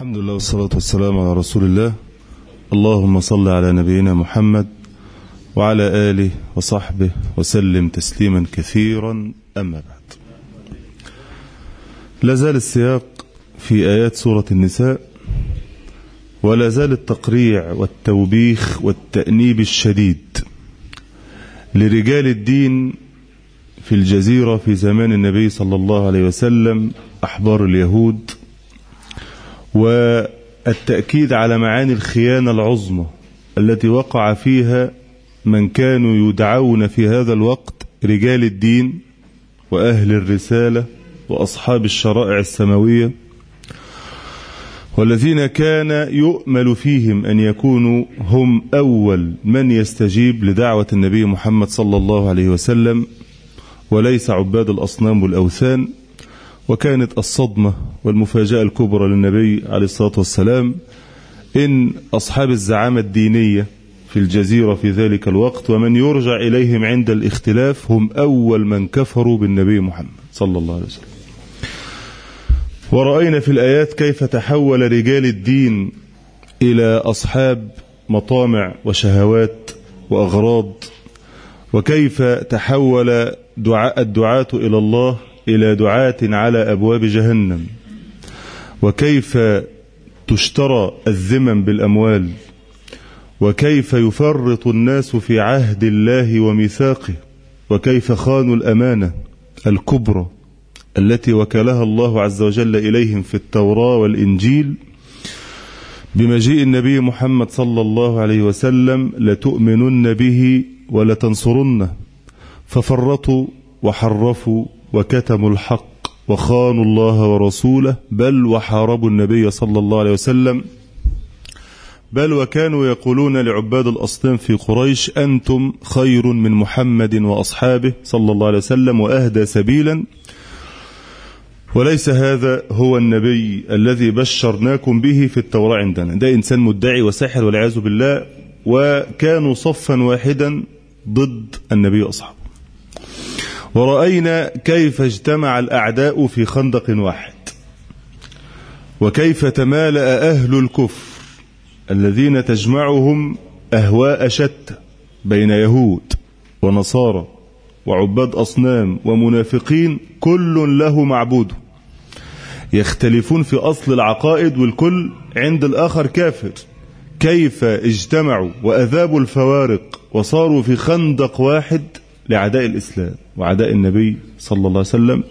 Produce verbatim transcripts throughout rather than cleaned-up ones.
الحمد لله والصلاة والسلام على رسول الله. اللهم صل على نبينا محمد وعلى آله وصحبه وسلم تسليما كثيرا. أما بعد، لا زال السياق في آيات سورة النساء، ولا زال التقريع والتوبيخ والتأنيب الشديد لرجال الدين في الجزيرة في زمان النبي صلى الله عليه وسلم، أحبار اليهود، والتأكيد على معاني الخيانة العظمى التي وقع فيها من كانوا يدعون في هذا الوقت رجال الدين وأهل الرسالة وأصحاب الشرائع السماوية، والذين كان يؤمل فيهم أن يكونوا هم أول من يستجيب لدعوة النبي محمد صلى الله عليه وسلم، وليس عباد الأصنام والأوثان. وكانت الصدمة والمفاجأة الكبرى للنبي عليه الصلاة والسلام إن أصحاب الزعامة الدينية في الجزيرة في ذلك الوقت ومن يرجع إليهم عند الاختلاف هم أول من كفروا بالنبي محمد صلى الله عليه وسلم. ورأينا في الآيات كيف تحول رجال الدين إلى أصحاب مطامع وشهوات وأغراض، وكيف تحول دعاء الدعاة إلى الله إلى دعاة على أبواب جهنم، وكيف تشترى الذمم بالأموال، وكيف يفرط الناس في عهد الله وميثاقه، وكيف خانوا الأمانة الكبرى التي وكلها الله عز وجل إليهم في التوراة والإنجيل بمجيء النبي محمد صلى الله عليه وسلم: لتؤمنن به ولتنصرنه. ففرطوا وحرفوا وكتموا الحق وخانوا الله ورسوله، بل وحاربوا النبي صلى الله عليه وسلم، بل وكانوا يقولون لعباد الأصنام في قريش: أنتم خير من محمد وأصحابه صلى الله عليه وسلم وأهدى سبيلا، وليس هذا هو النبي الذي بشرناكم به في التوراة عندنا. ده إنسان مدعي وساحر والعياذ بالله، وكانوا صفا واحدا ضد النبي وأصحابه. ورأينا كيف اجتمع الأعداء في خندق واحد، وكيف تمالأ أهل الكفر الذين تجمعهم أهواء شتى بين يهود ونصارى وعباد أصنام ومنافقين، كل له معبوده، يختلفون في أصل العقائد والكل عند الآخر كافر. كيف اجتمعوا وأذابوا الفوارق وصاروا في خندق واحد لعداء الإسلام وعداء النبي صلى الله عليه وسلم،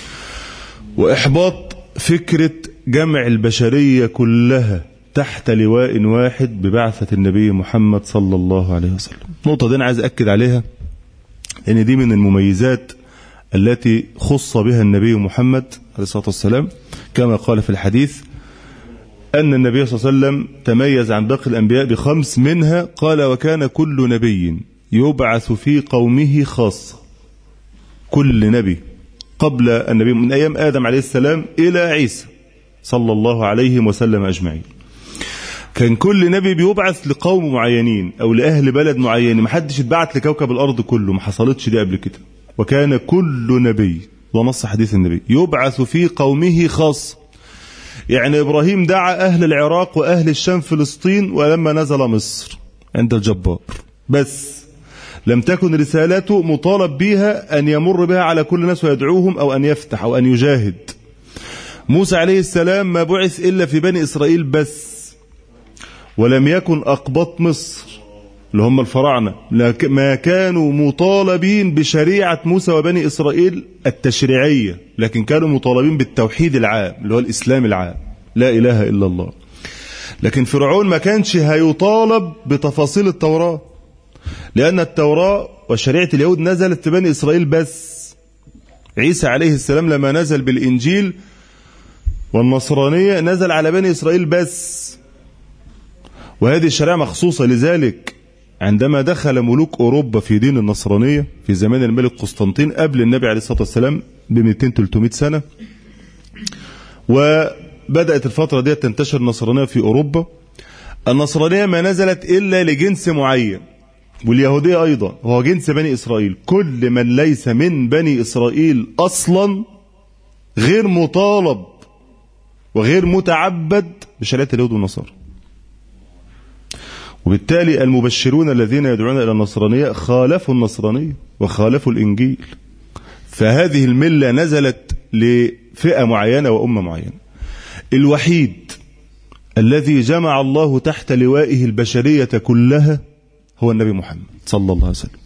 وإحباط فكرة جمع البشرية كلها تحت لواء واحد ببعثة النبي محمد صلى الله عليه وسلم. النقطة دي أنا عايز أكد عليها، لأن دي من المميزات التي خص بها النبي محمد عليه الصلاة والسلام، كما قال في الحديث أن النبي صلى الله عليه وسلم تميز عن باقي الأنبياء بخمس، منها قال: وكان كل نبي يبعث في قومه خاصة. كل نبي قبل النبي من أيام آدم عليه السلام إلى عيسى صلى الله عليه وسلم أجمعين، كان كل نبي بيبعث لقوم معينين أو لأهل بلد معين، محدش اتبعت لكوكب الأرض كله، ما حصلتش دي قبل كده. وكان كل نبي، ونص حديث النبي، يبعث في قومه خاصة. يعني إبراهيم دعا أهل العراق وأهل الشام فلسطين ولما نزل مصر عند الجبار، بس لم تكن رسالته مطالب بها أن يمر بها على كل الناس ويدعوهم أو أن يفتح أو أن يجاهد. موسى عليه السلام ما بعث إلا في بني إسرائيل بس، ولم يكن أقباط مصر اللي هم الفراعنة ما كانوا مطالبين بشريعة موسى وبني إسرائيل التشريعية، لكن كانوا مطالبين بالتوحيد العام اللي هو الإسلام العام، لا إله إلا الله. لكن فرعون ما كانش هيطالب بتفاصيل التوراة، لأن التوراة وشريعة اليهود نزلت في بني إسرائيل بس. عيسى عليه السلام لما نزل بالإنجيل والنصرانية نزل على بني إسرائيل بس، وهذه الشريعة مخصوصة. لذلك عندما دخل ملوك أوروبا في دين النصرانية في زمان الملك قسطنطين قبل النبي عليه الصلاة والسلام ب مئتين ثلاثمائة سنة، وبدأت الفترة دي تنتشر النصرانية في أوروبا، النصرانية ما نزلت إلا لجنس معين، واليهودية أيضا هو جنس بني إسرائيل. كل من ليس من بني إسرائيل أصلا غير مطالب وغير متعبد بشريعة اليهود والنصارى. وبالتالي المبشرون الذين يدعون إلى النصرانية خالفوا النصرانية وخالفوا الإنجيل. فهذه الملة نزلت لفئة معينة وأمة معينة. الوحيد الذي جمع الله تحت لوائه البشرية كلها هو النبي محمد صلى الله عليه وسلم.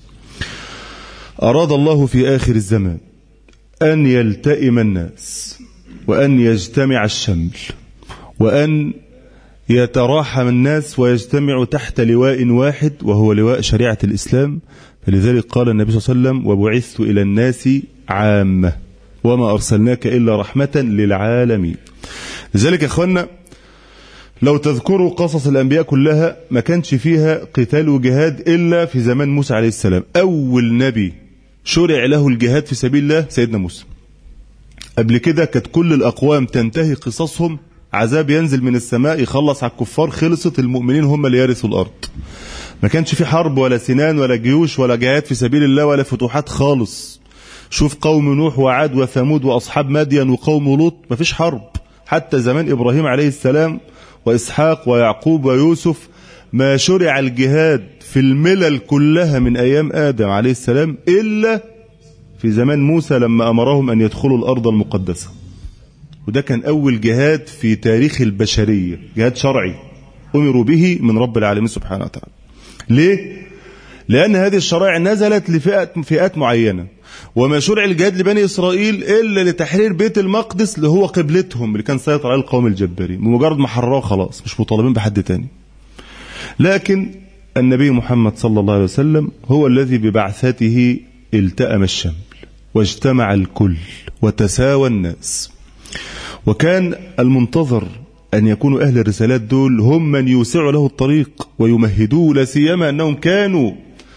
أراد الله في آخر الزمان أن يلتئم الناس وأن يجتمع الشمل وأن يتراحم الناس ويجتمع تحت لواء واحد وهو لواء شريعة الإسلام. فلذلك قال النبي صلى الله عليه وسلم: وبعثت إلى الناس عامة وما أرسلناك إلا رحمة للعالمين. لذلك يا أخوانا لو تذكروا قصص الأنبياء كلها ما كانش فيها قتال وجهاد إلا في زمان موسى عليه السلام. أول نبي شرع له الجهاد في سبيل الله سيدنا موسى. قبل كده كانت كل الأقوام تنتهي قصصهم عذاب ينزل من السماء يخلص على الكفار، خلصت، المؤمنين هم اللي يرثوا الأرض. ما كانش في حرب ولا سنان ولا جيوش ولا جهاد في سبيل الله ولا فتوحات خالص. شوف قوم نوح وعاد وثمود وأصحاب مدين وقوم لوط، ما فيش حرب. حتى زمان إبراهيم عليه السلام وإسحاق ويعقوب ويوسف ما شرع الجهاد في الملل كلها من أيام آدم عليه السلام إلا في زمان موسى لما أمرهم أن يدخلوا الأرض المقدسة. وده كان أول جهاد في تاريخ البشرية، جهاد شرعي أمروا به من رب العالمين سبحانه وتعالى. ليه؟ لأن هذه الشرائع نزلت لفئات فئات معينة، وما شرع الجهاد لبني إسرائيل إلا لتحرير بيت المقدس اللي هو قبلتهم اللي كان سيطر على القوم الجبارين. بمجرد ما حرروه خلاص مش مطالبين بحد تاني. لكن النبي محمد صلى الله عليه وسلم هو الذي ببعثته التأم الشمل واجتمع الكل وتساوى الناس. وكان المنتظر أن يكونوا أهل الرسالات دول هم من يوسعوا له الطريق ويمهدوه، لا سيما أنهم كانوا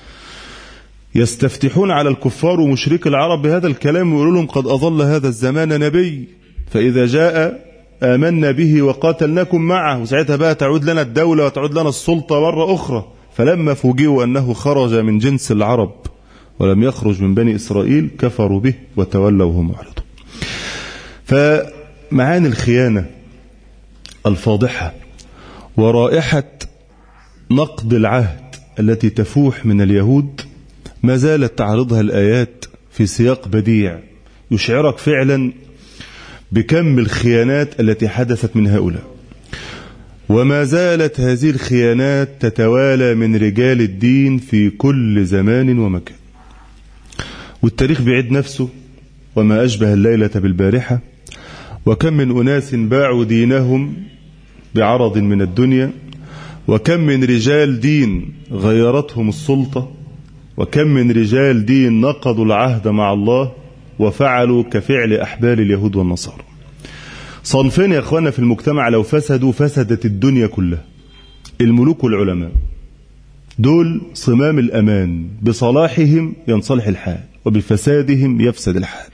يستفتحون على الكفار ومشرك العرب بهذا الكلام ويقولوا لهم: قد أظل هذا الزمان نبي، فإذا جاء آمنا به وقاتلناكم معه، وساعتها بقى تعود لنا الدولة وتعود لنا السلطة مرة أخرى. فلما فوجئوا أنه خرج من جنس العرب ولم يخرج من بني إسرائيل كفروا به وتولوا وهم معرضون. فمعاني الخيانة الفاضحة ورائحة نقض العهد التي تفوح من اليهود ما زالت تعرضها الآيات في سياق بديع يشعرك فعلا بكم الخيانات التي حدثت من هؤلاء. وما زالت هذه الخيانات تتوالى من رجال الدين في كل زمان ومكان. والتاريخ بيعيد نفسه: وما أشبه الليلة بالبارحة، وكم من أناس باعوا دينهم بعرض من الدنيا، وكم من رجال دين غيرتهم السلطة، وكم من رجال دين نقضوا العهد مع الله وفعلوا كفعل أحبال اليهود والنصارى. صنفين يا أخوانا في المجتمع لو فسدوا فسدت الدنيا كلها: الملوك والعلماء. دول صمام الأمان، بصلاحهم ينصلح الحال وبفسادهم يفسد الحال.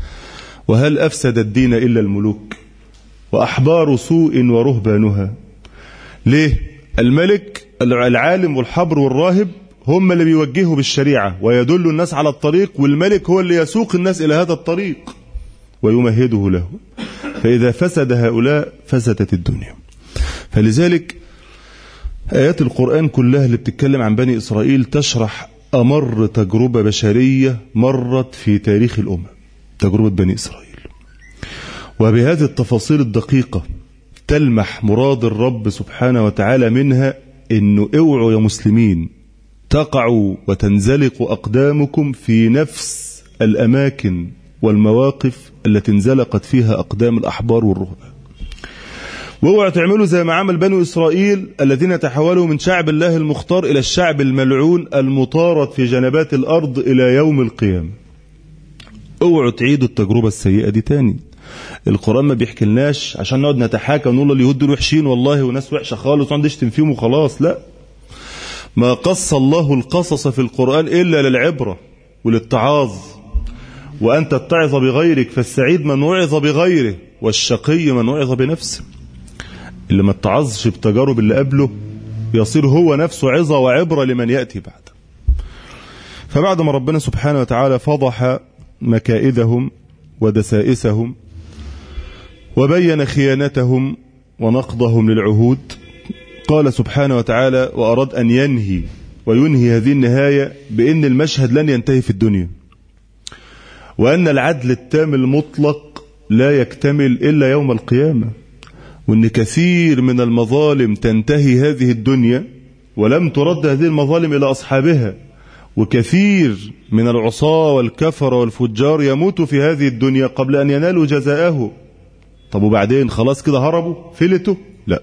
وهل أفسد الدين إلا الملوك وأحبار سوء ورهبانها؟ ليه؟ الملك العالم والحبر والراهب هم اللي بيوجهوا بالشريعة ويدلوا الناس على الطريق، والملك هو اللي يسوق الناس إلى هذا الطريق ويمهده له. فإذا فسد هؤلاء فسدت الدنيا. فلذلك آيات القرآن كلها اللي بتتكلم عن بني إسرائيل تشرح أمر تجربة بشرية مرت في تاريخ الأمم، تجربة بني إسرائيل. وبهذه التفاصيل الدقيقة تلمح مراد الرب سبحانه وتعالى منها إنه اوعوا يا مسلمين تقعوا وتنزلق أقدامكم في نفس الأماكن والمواقف التي انزلقت فيها أقدام الأحبار والرهبان. واوعوا تعملوا زي ما عمل بنو إسرائيل الذين تحولوا من شعب الله المختار إلى الشعب الملعون المطارد في جنبات الأرض إلى يوم القيامة. اوعوا تعيدوا التجربة السيئة دي تاني. القرآن ما بيحكي عشان نقعد نتحاكى ونقول اليهود دول وحشين والله وناس وحشة خالص ونقعد نشتم فيهم وخلاص، لا. ما قص الله القصص في القرآن إلا للعبرة وللتعاظ. وأن تتعظ بغيرك، فالسعيد من وعظ بغيره والشقي من وعظ بنفسه. اللي ما اتعظش بتجارب اللي قبله يصير هو نفسه عظة وعبرة لمن يأتي بعده. فبعد ما ربنا سبحانه وتعالى فضح مكائدهم ودسائسهم وبين خيانتهم ونقضهم للعهود. قال سبحانه وتعالى: وأراد أن ينهي وينهي هذه النهاية بأن المشهد لن ينتهي في الدنيا، وأن العدل التام المطلق لا يكتمل إلا يوم القيامة، وأن كثير من المظالم تنتهي هذه الدنيا ولم ترد هذه المظالم إلى أصحابها، وكثير من العصاة والكفر والفجار يموتوا في هذه الدنيا قبل أن ينالوا جزاءه. طب وبعدين خلاص كده هربوا فلتوا؟ لا،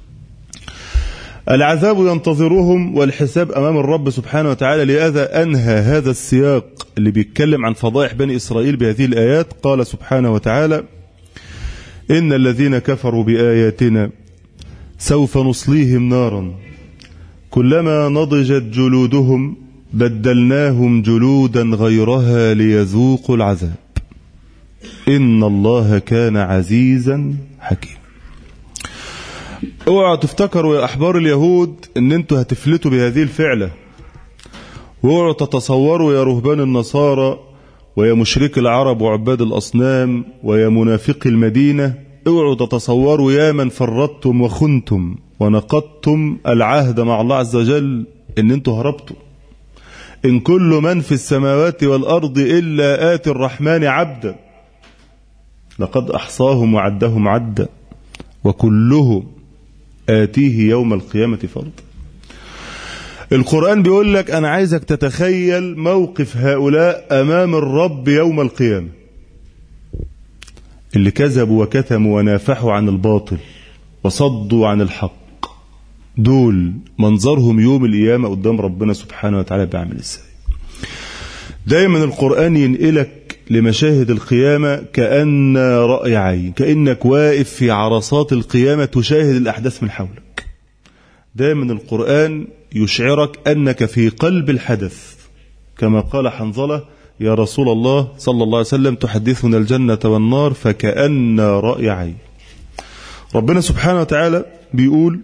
العذاب ينتظرهم والحساب أمام الرب سبحانه وتعالى. لهذا أنهى هذا السياق اللي بيتكلم عن فضائح بني إسرائيل بهذه الآيات. قال سبحانه وتعالى: إن الذين كفروا بآياتنا سوف نصليهم نارا كلما نضجت جلودهم بدلناهم جلودا غيرها ليذوقوا العذاب إن الله كان عزيزا حكيما. اوعوا تفتكروا يا أحبار اليهود ان انتوا هتفلتوا بهذه الفعلة، واوعوا تتصوروا يا رهبان النصارى ويا مشرك العرب وعباد الأصنام ويا منافقي المدينة، اوعوا تتصوروا يا من فرطتم وخنتم ونقضتم العهد مع الله عز وجل ان انتوا هربتوا. إن كل من في السماوات والأرض إلا آتي الرحمن عبدا لقد أحصاهم وعدهم عدا وكلهم آتيه يوم القيامة فردا. القرآن بيقول لك أنا عايزك تتخيل موقف هؤلاء أمام الرب يوم القيامة، اللي كذبوا وكتموا ونافحوا عن الباطل وصدوا عن الحق، دول منظرهم يوم القيامة قدام ربنا سبحانه وتعالى بعمل ازاي. دايما القرآن ينقلك لمشاهد القيامة كأن رأي عين، كأنك واقف في عرصات القيامة تشاهد الأحداث من حولك. دايما القرآن يشعرك أنك في قلب الحدث، كما قال حنظلة: يا رسول الله صلى الله عليه وسلم تحدثنا الجنة والنار فكأن رأي عين. ربنا سبحانه وتعالى بيقول: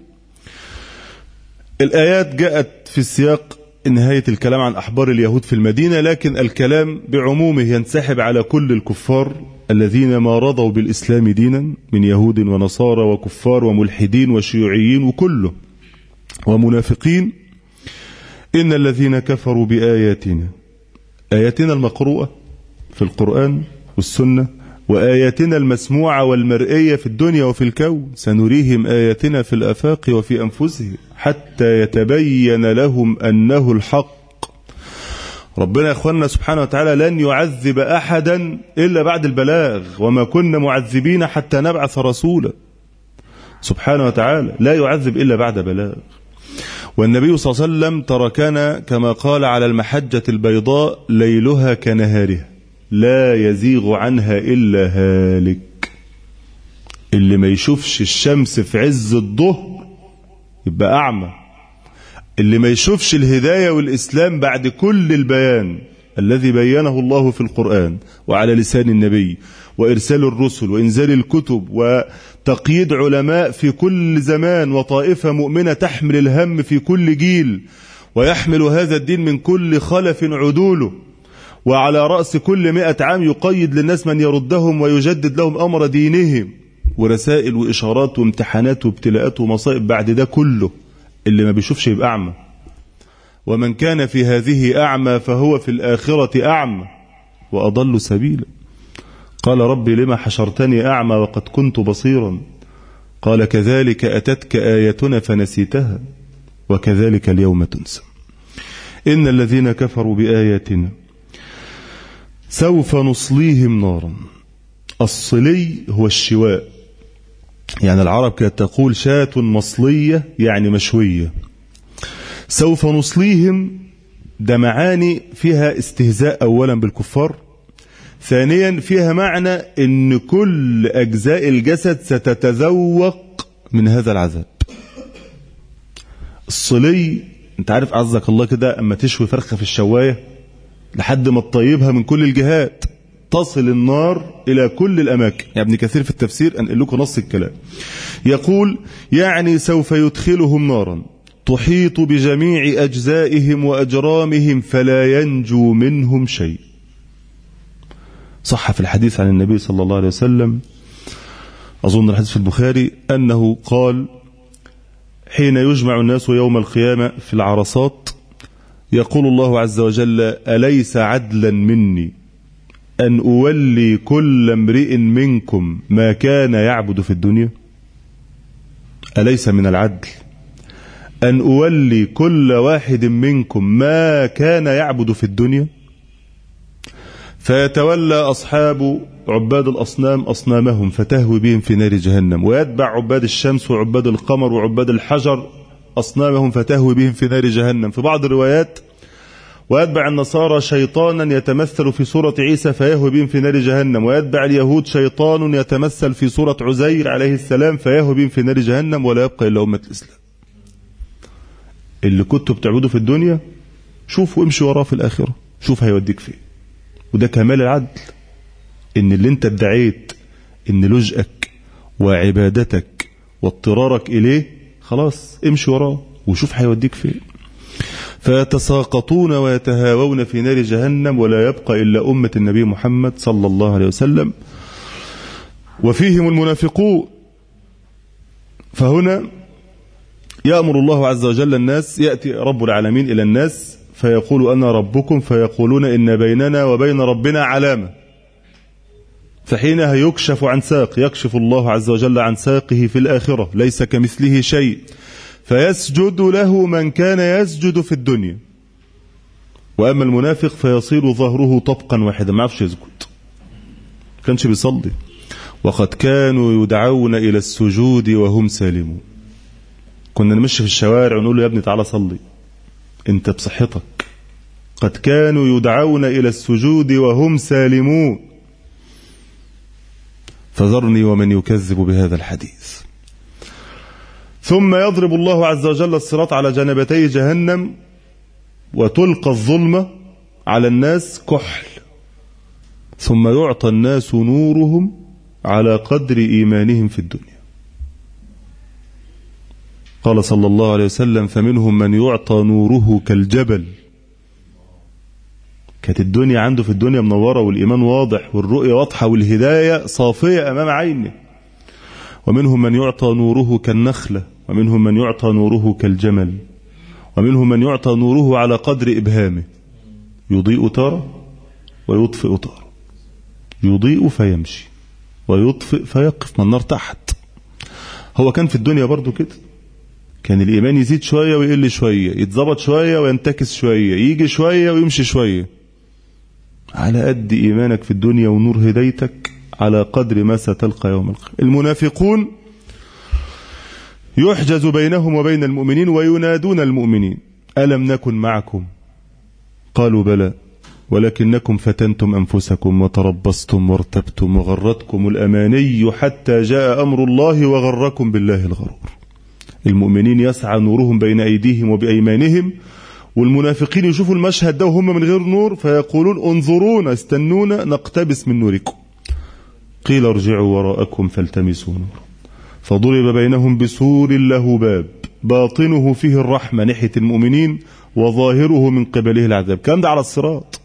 الآيات جاءت في السياق نهاية الكلام عن أحبار اليهود في المدينة، لكن الكلام بعمومه ينسحب على كل الكفار الذين ما رضوا بالإسلام دينا من يهود ونصارى وكفار وملحدين وشيوعيين وكله ومنافقين. إن الذين كفروا بآياتنا، آياتنا المقروءة في القرآن والسنة وآياتنا المسموعة والمرئية في الدنيا وفي الكون، سنريهم آياتنا في الآفاق وفي أنفسهم حتى يتبين لهم أنه الحق. ربنا يا أخوانا سبحانه وتعالى لن يعذب أحدا إلا بعد البلاغ، وما كنا معذبين حتى نبعث رسولا. سبحانه وتعالى لا يعذب إلا بعد بلاغ. والنبي صلى الله عليه وسلم تركنا كما قال على المحجة البيضاء ليلها كنهارها لا يزيغ عنها إلا هالك. اللي ما يشوفش الشمس في عز الظهر يبقى أعمى. اللي ما يشوفش الهداية والإسلام بعد كل البيان الذي بينه الله في القرآن وعلى لسان النبي وإرسال الرسل وإنزال الكتب وتقييد علماء في كل زمان وطائفة مؤمنة تحمل الهم في كل جيل ويحمل هذا الدين من كل خلف عدوله، وعلى رأس كل مئة عام يقيد للناس من يردهم ويجدد لهم أمر دينهم، ورسائل وإشارات وامتحانات وابتلاءات ومصائب بعد ده كله. اللي ما بيشوفش يبقى أعمى. ومن كان في هذه أعمى فهو في الآخرة أعمى وأضل سبيلا. قال ربي لما حشرتني أعمى وقد كنت بصيرا؟ قال كذلك أتتك آياتنا فنسيتها وكذلك اليوم تنسى. إن الذين كفروا بآياتنا سوف نصليهم نارا. الصلي هو الشواء، يعني العرب كانت تقول شاة مصلية يعني مشوية. سوف نصليهم ده معاني فيها استهزاء أولا بالكفار، ثانيا فيها معنى ان كل أجزاء الجسد ستتذوق من هذا العذاب. الصلي انت عارف عزك الله كده اما تشوي فرخة في الشواية لحد ما تطيبها من كل الجهات تصل النار إلى كل الأماكن. يعني ابن كثير في التفسير أنقل لكم نص الكلام، يقول يعني سوف يدخلهم نارا تحيط بجميع أجزائهم وأجرامهم فلا ينجو منهم شيء. صح في الحديث عن النبي صلى الله عليه وسلم أظن الحديث في البخاري أنه قال حين يجمع الناس يوم القيامة في العرصات يقول الله عز وجل أليس عدلا مني أن أولي كل امرئ منكم ما كان يعبد في الدنيا؟ أليس من العدل أن أولي كل واحد منكم ما كان يعبد في الدنيا؟ فيتولى أصحاب عباد الأصنام أصنامهم فتهوي بهم في نار جهنم، ويتبع عباد الشمس وعباد القمر وعباد الحجر أصنامهم فتهوي بهم في نار جهنم. في بعض الروايات ويتبع النصارى شيطانا يتمثل في صورة عيسى فيهوي بهم في نار جهنم، ويتبع اليهود شيطان يتمثل في صورة عزير عليه السلام فيهوي بهم في نار جهنم، ولا يبقى إلا أمة الإسلام. اللي كنتوا بتعبدوا في الدنيا شوف وامشي وراه في الآخرة، شوف هيوديك فين. وده كمال العدل، إن اللي انت ادعيت إن لجأك وعبادتك واضطرارك إليه خلاص امشي وراه وشوف هيوديك فين. فيتساقطون ويتهاوون في نار جهنم، ولا يبقى إلا أمة النبي محمد صلى الله عليه وسلم، وفيهم المنافقون. فهنا يأمر الله عز وجل الناس، يأتي رب العالمين إلى الناس فيقول أنا ربكم، فيقولون إن بيننا وبين ربنا علامة، فحينها يكشف عن ساق، يكشف الله عز وجل عن ساقه في الآخرة ليس كمثله شيء، فيسجد له من كان يسجد في الدنيا. وأما المنافق فيصير ظهره طبقا واحدا، ما عرفش يسجد، كانش بيصلي. وقد كانوا يدعون إلى السجود وهم سالمون. كنا نمشي في الشوارع ونقول له يا ابني تعالى صلي انت بصحتك. قد كانوا يدعون إلى السجود وهم سالمون، فذرني ومن يكذب بهذا الحديث. ثم يضرب الله عز وجل الصراط على جانبتي جهنم، وتلقى الظلمة على الناس كحل، ثم يعطى الناس نورهم على قدر إيمانهم في الدنيا. قال صلى الله عليه وسلم فمنهم من يعطى نوره كالجبل. كانت الدنيا عنده في الدنيا منورة والإيمان واضح والرؤية واضحة والهداية صافية أمام عينه. ومنهم من يعطى نوره كالنخلة، ومنهم من يعطى نوره كالجمل، ومنهم من يعطى نوره على قدر إبهامه، يضيء تارة ويطفئ تارة، يضيء فيمشي ويطفئ فيقف، من النار تحت. هو كان في الدنيا برضو كده، كان الإيمان يزيد شوية ويقل شوية، يتظبط شوية وينتكس شوية، يجي شوية ويمشي شوية. على قد إيمانك في الدنيا ونور هدايتك على قدر ما ستلقى يوم القيامة. المنافقون يحجز بينهم وبين المؤمنين وينادون المؤمنين ألم نكن معكم؟ قالوا بلى ولكنكم فتنتم أنفسكم وتربصتم وارتبتم وغرتكم الأماني حتى جاء أمر الله وغركم بالله الغرور. المؤمنين يسعى نورهم بين أيديهم وبأيمانهم، والمنافقين يشوفوا المشهد ده وهم من غير نور فيقولون انظرونا استنونا نقتبس من نوركم. قيل ارجعوا وراءكم فالتمسوا نورا فضرب بينهم بسور له باب باطنه فيه الرحمة ناحية المؤمنين وظاهره من قبله العذاب. كان ده على الصراط.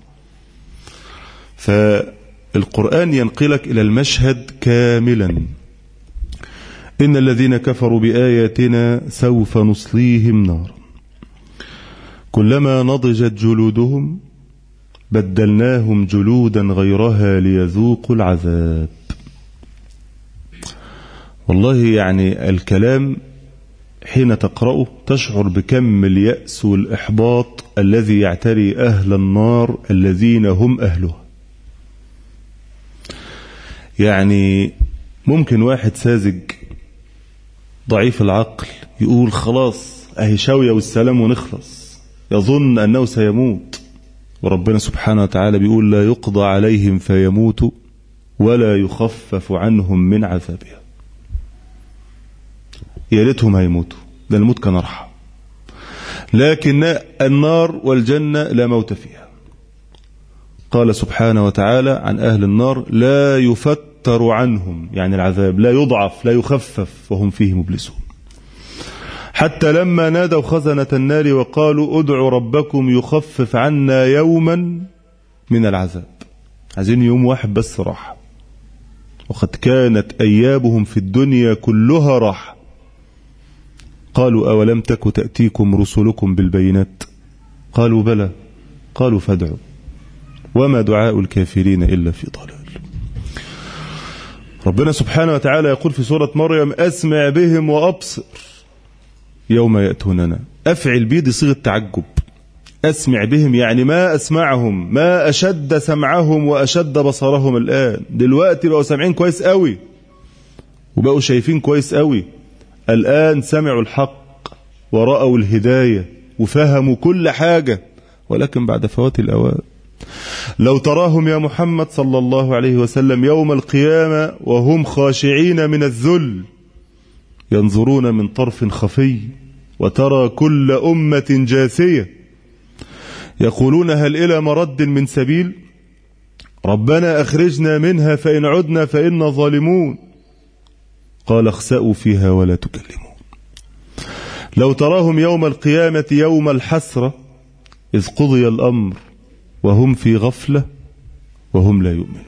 فالقرآن ينقلك إلى المشهد كاملا. إن الذين كفروا بآياتنا سوف نصليهم نارا كلما نضجت جلودهم بدلناهم جلودا غيرها ليذوقوا العذاب. والله يعني الكلام حين تقرأه تشعر بكم اليأس والإحباط الذي يعتري أهل النار الذين هم أهلها. يعني ممكن واحد ساذج ضعيف العقل يقول خلاص اهي شاوية والسلام ونخلص، يظن أنه سيموت، وربنا سبحانه وتعالى بيقول لا يقضى عليهم فيموتوا ولا يخفف عنهم من عذابها. يا ريتهم هيموتوا، ده الموت كان أرحم، لكن النار والجنة لا موت فيها. قال سبحانه وتعالى عن أهل النار لا يفتر عنهم، يعني العذاب لا يضعف لا يخفف وهم فيه مبلسون. حتى لما نادوا خزنة النار وقالوا ادعوا ربكم يخفف عنا يوما من العذاب. عايزين يوم واحد بس راحة، وقد كانت أيابهم في الدنيا كلها راحة. قالوا أولم تك تأتيكم رسلكم بالبينات قالوا بلى قالوا فادعوا وما دعاء الكافرين إلا في ضلال. ربنا سبحانه وتعالى يقول في سورة مريم أسمع بهم وأبصر يوم يأتوننا. أفعل بي دي صيغة تعجب. أسمع بهم يعني ما أسمعهم، ما أشد سمعهم وأشد بصرهم الآن. دلوقتي بقوا سامعين كويس قوي وبقوا شايفين كويس قوي. الآن سمعوا الحق ورأوا الهداية وفهموا كل حاجة، ولكن بعد فوات الأوان. لو تراهم يا محمد صلى الله عليه وسلم يوم القيامة وهم خاشعين من الذل ينظرون من طرف خفي، وترى كل أمة جاثية يقولون هل إلى مرد من سبيل ربنا أخرجنا منها فإن عدنا فإنا ظالمون قال اخسأوا فيها ولا تكلمون. لو تراهم يوم القيامة يوم الحسرة إذ قضي الأمر وهم في غفلة وهم لا يؤمنون.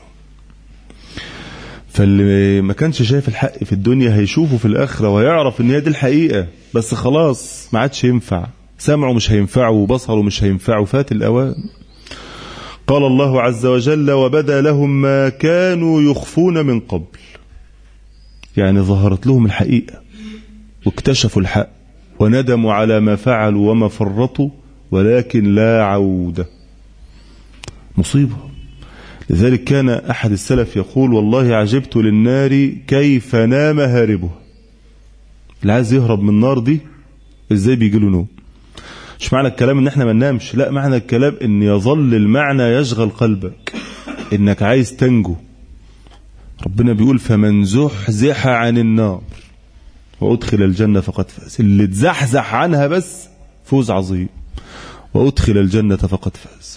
فاللي ما كانش شايف الحق في الدنيا هيشوفه في الآخرة ويعرف ان هي دي الحقيقة، بس خلاص ما عادش ينفع، سمعه مش هينفعه وبصره مش هينفعه، فات الأوان. قال الله عز وجل وبدا لهم ما كانوا يخفون من قبل، يعني ظهرت لهم الحقيقة واكتشفوا الحق وندموا على ما فعلوا وما فرطوا، ولكن لا عودة. مصيبة. لذلك كان أحد السلف يقول والله عجبت للنار كيف نام هاربها. اللي عايز يهرب من النار دي ازاي بيجي له نوم؟ مش معنى الكلام ان احنا ما ننامش، لا، معنى الكلام ان يظل المعنى يشغل قلبك انك عايز تنجو. ربنا بيقول فمن زحزح عن النار وأدخل الجنة فقد فاز. اللي تزحزح عنها بس فوز عظيم، وأدخل الجنة فقد فاز.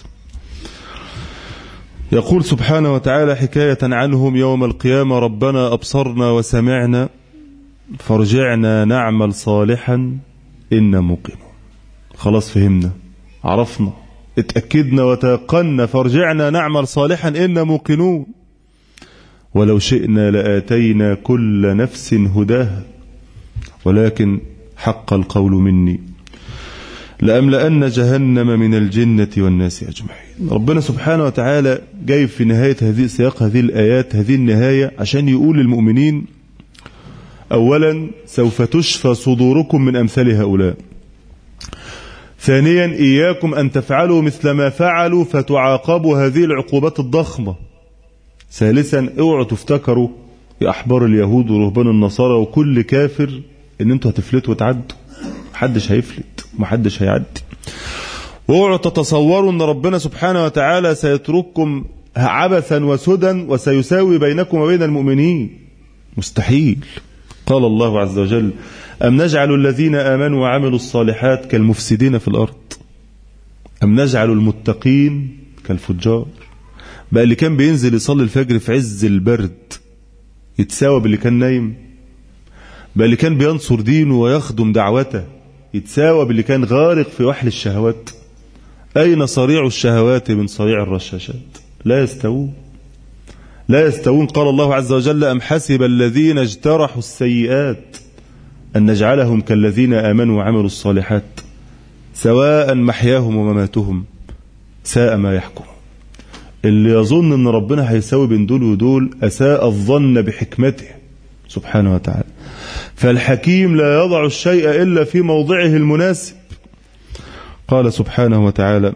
يقول سبحانه وتعالى حكاية عنهم يوم القيامة ربنا أبصرنا وسمعنا فارجعنا نعمل صالحا إنا موقنون. خلاص فهمنا، عرفنا، اتأكدنا وتيقنا، فارجعنا نعمل صالحا إنا موقنون. ولو شئنا لآتينا كل نفس هداها ولكن حق القول مني لأملأن جهنم من الجنة والناس أجمعين. ربنا سبحانه وتعالى جايب في نهاية هذه سياق هذه الآيات هذه النهاية عشان يقول للمؤمنين أولا سوف تشفى صدوركم من أمثال هؤلاء. ثانيا إياكم أن تفعلوا مثل ما فعلوا فتعاقبوا هذه العقوبات الضخمة. ثالثا اوعوا تفتكروا يا أحبار اليهود ورهبان النصارى وكل كافر ان انتوا هتفلتوا وتعدوا. محدش هيفلت ومحدش هيعدي. واوعوا تتصوروا ان ربنا سبحانه وتعالى سيترككم عبثا وسدى وسيساوي بينكم وبين المؤمنين. مستحيل. قال الله عز وجل أم نجعل الذين آمنوا وعملوا الصالحات كالمفسدين في الأرض أم نجعل المتقين كالفجار. بقى اللي كان بينزل يصلي الفجر في عز البرد يتساوى باللي كان نايم؟ بقى اللي كان بينصر دينه ويخدم دعوته يتساوى باللي كان غارق في وحل الشهوات؟ أين صريع الشهوات من صريع الرشاشات؟ لا يستوون، لا يستوون. قال الله عز وجل أم حسب الذين اجترحوا السيئات أن نجعلهم كالذين آمنوا وعملوا الصالحات سواء محياهم ومماتهم ساء ما يحكمون. اللي يظن أن ربنا هيساوي بين دول ودول أساء الظن بحكمته سبحانه وتعالى. فالحكيم لا يضع الشيء إلا في موضعه المناسب. قال سبحانه وتعالى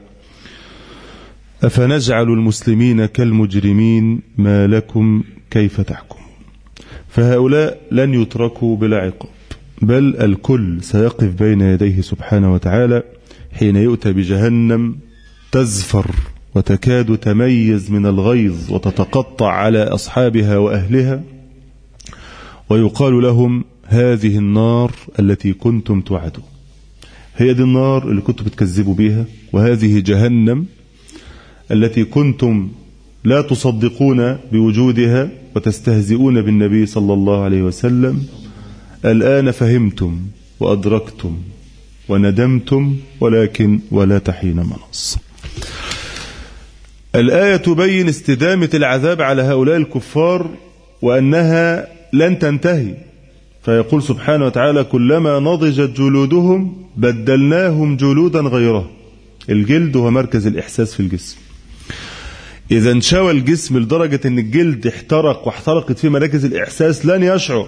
أفنجعل المسلمين كالمجرمين ما لكم كيف تحكمون. فهؤلاء لن يتركوا بلا عقاب، بل الكل سيقف بين يديه سبحانه وتعالى حين يؤتى بجهنم تزفر وتكاد تميز من الغيظ وتتقطع على أصحابها وأهلها، ويقال لهم هذه النار التي كنتم توعدون. هي دي النار اللي كنتم بتكذبوا بيها، وهذه جهنم التي كنتم لا تصدقون بوجودها وتستهزئون بالنبي صلى الله عليه وسلم. الآن فهمتم وأدركتم وندمتم، ولكن ولا تحين مناص. الآية تبين استدامة العذاب على هؤلاء الكفار وأنها لن تنتهي، فيقول سبحانه وتعالى كلما نضجت جلودهم بدلناهم جلودا غيرها. الجلد هو مركز الإحساس في الجسم. إذا انشوى الجسم لدرجة أن الجلد احترق واحترقت فيه مراكز الإحساس لن يشعر.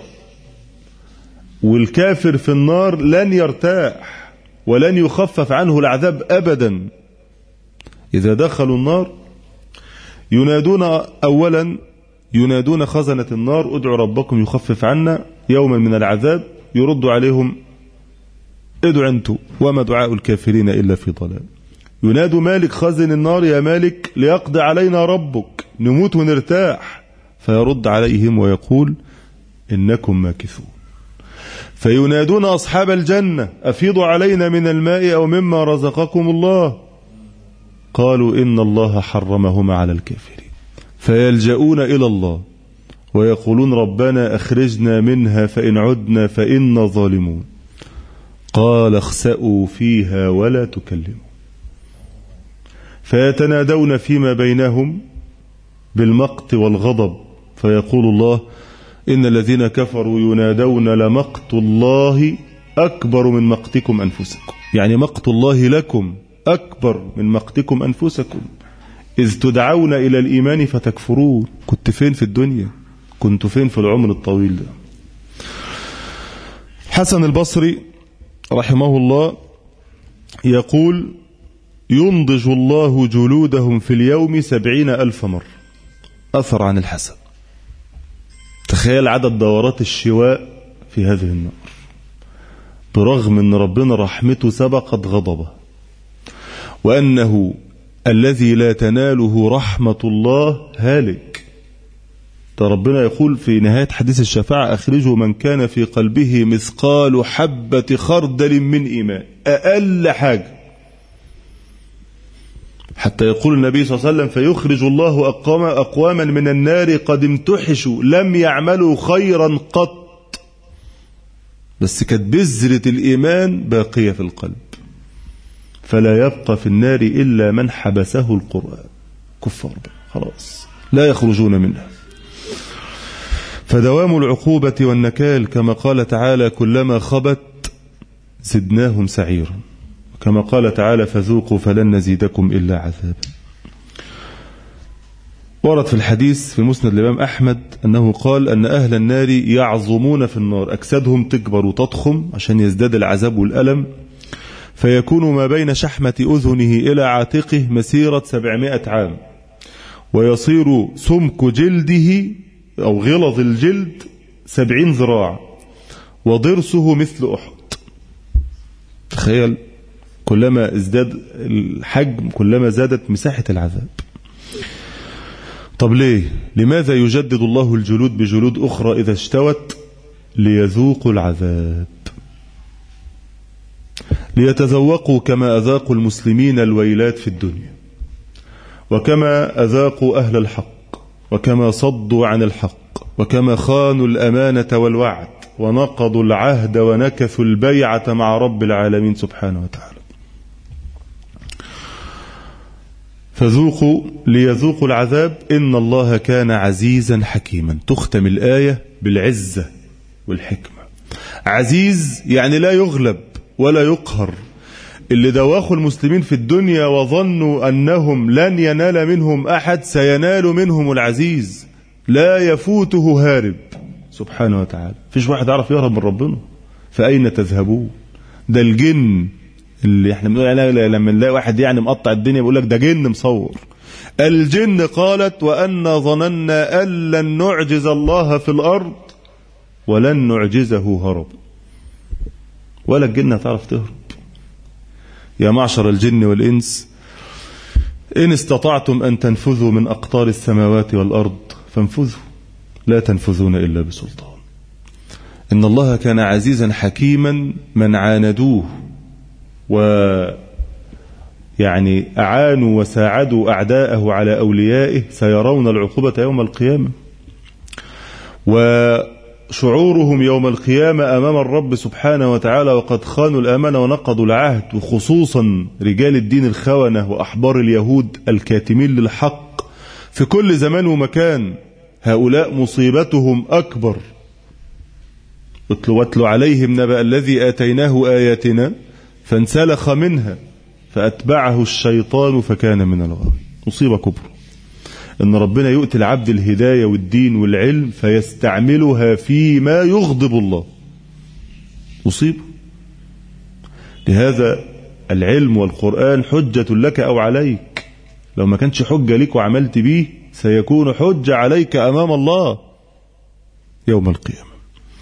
والكافر في النار لن يرتاح ولن يخفف عنه العذاب أبدا. إذا دخلوا النار ينادون أولا ينادون خزنة النار ادعوا ربكم يخفف عنا يوما من العذاب، يرد عليهم ادعوا انتم وما دعاء الكافرين إلا في ضلال. ينادوا مالك خزن النار يا مالك ليقضي علينا ربك نموت ونرتاح، فيرد عليهم ويقول إنكم ماكثون. فينادون أصحاب الجنة أفيضوا علينا من الماء أو مما رزقكم الله، قالوا إن الله حرمهما على الكافرين. فيلجؤون إلى الله ويقولون ربنا أخرجنا منها فإن عدنا فإنا ظالمون. قال اخسأوا فيها ولا تكلموا. فيتنادون فيما بينهم بالمقت والغضب، فيقول الله إن الذين كفروا ينادون لمقت الله أكبر من مقتكم أنفسكم، يعني مقت الله لكم أكبر من مقتكم أنفسكم إذ تدعون إلى الإيمان فتكفرون. كنت فين في الدنيا؟ كنت فين في العمر الطويل ده؟ حسن البصري رحمه الله يقول ينضج الله جلودهم في اليوم سبعين ألف مرة. أثر عن الحسن. تخيل عدد دورات الشواء في هذه النار، برغم أن ربنا رحمته سبقت غضبه، وأنه الذي لا تناله رحمة الله هالك. ربنا يقول في نهاية حديث الشفاعة أخرجوا من كان في قلبه مثقال حبة خردل من إيمان، أقل حاجة، حتى يقول النبي صلى الله عليه وسلم فيخرج الله أقوام أقواما من النار قد امتحشوا لم يعملوا خيرا قط، بس كانت بذرة الإيمان باقية في القلب، فلا يبقى في النار إلا من حبسه القرآن. كفار خلاص لا يخرجون منها. فدوام العقوبة والنكال كما قال تعالى كلما خبت زدناهم سعيرا، كما قال تعالى فذوقوا فلن نزيدكم إلا عذابا. ورد في الحديث في مسند الإمام أحمد أنه قال أن أهل النار يعظمون في النار، أجسادهم تكبر وتضخم عشان يزداد العذاب والألم، فيكون ما بين شحمة أذنه إلى عاتقه مسيرة سبعمائة عام، ويصير سمك جلده أو غلظ الجلد سبعين ذراع، وضرسه مثل أحد. تخيل كلما ازداد الحجم كلما زادت مساحة العذاب. طب ليه؟ لماذا يجدد الله الجلود بجلود أخرى إذا اشتوت؟ ليذوقوا العذاب، ليتذوقوا كما أذاقوا المسلمين الويلات في الدنيا، وكما أذاقوا أهل الحق، وكما صدوا عن الحق، وكما خانوا الأمانة والوعد، ونقضوا العهد ونكثوا البيعة مع رب العالمين سبحانه وتعالى. فذوقوا ليذوقوا العذاب إن الله كان عزيزا حكيما. تختم الآية بالعزة والحكمة. عزيز يعني لا يغلب ولا يقهر. اللي دواخوا المسلمين في الدنيا وظنوا أنهم لن ينال منهم أحد سينال منهم العزيز، لا يفوته هارب سبحانه وتعالى. فيش واحد عرف يهرب من ربنا. فأين تذهبون؟ ده الجن اللي احنا بنقول عليه لما نلاقي واحد يعني مقطع الدنيا بيقول لك ده جن مصور. الجن قالت وأنا ظننا أن لن نعجز الله في الأرض ولن نعجزه هرب. ولا الجن هتعرف تهرب. يا معشر الجن والإنس إن استطعتم أن تنفذوا من أقطار السماوات والأرض فانفذوا لا تنفذون إلا بسلطان. إن الله كان عزيزا حكيما. من عاندوه ويعني أعانوا وساعدوا أعداءه على أوليائه سيرون العقوبة يوم القيامة، وشعورهم يوم القيامة أمام الرب سبحانه وتعالى وقد خانوا الأمانة ونقضوا العهد، وخصوصا رجال الدين الخونة وأحبار اليهود الكاتمين للحق في كل زمان ومكان هؤلاء مصيبتهم أكبر. واتلو عليهم نبأ الذي آتيناه آياتنا فانسلخ منها فأتبعه الشيطان فكان من الغاوين. مصيبة كبرى إن ربنا يؤتي العبد الهداية والدين والعلم فيستعملها فيما يغضب الله. مصيبة. لهذا العلم والقرآن حجة لك أو عليك. لو ما كانش حجة لك وعملت به سيكون حجة عليك أمام الله يوم القيامة.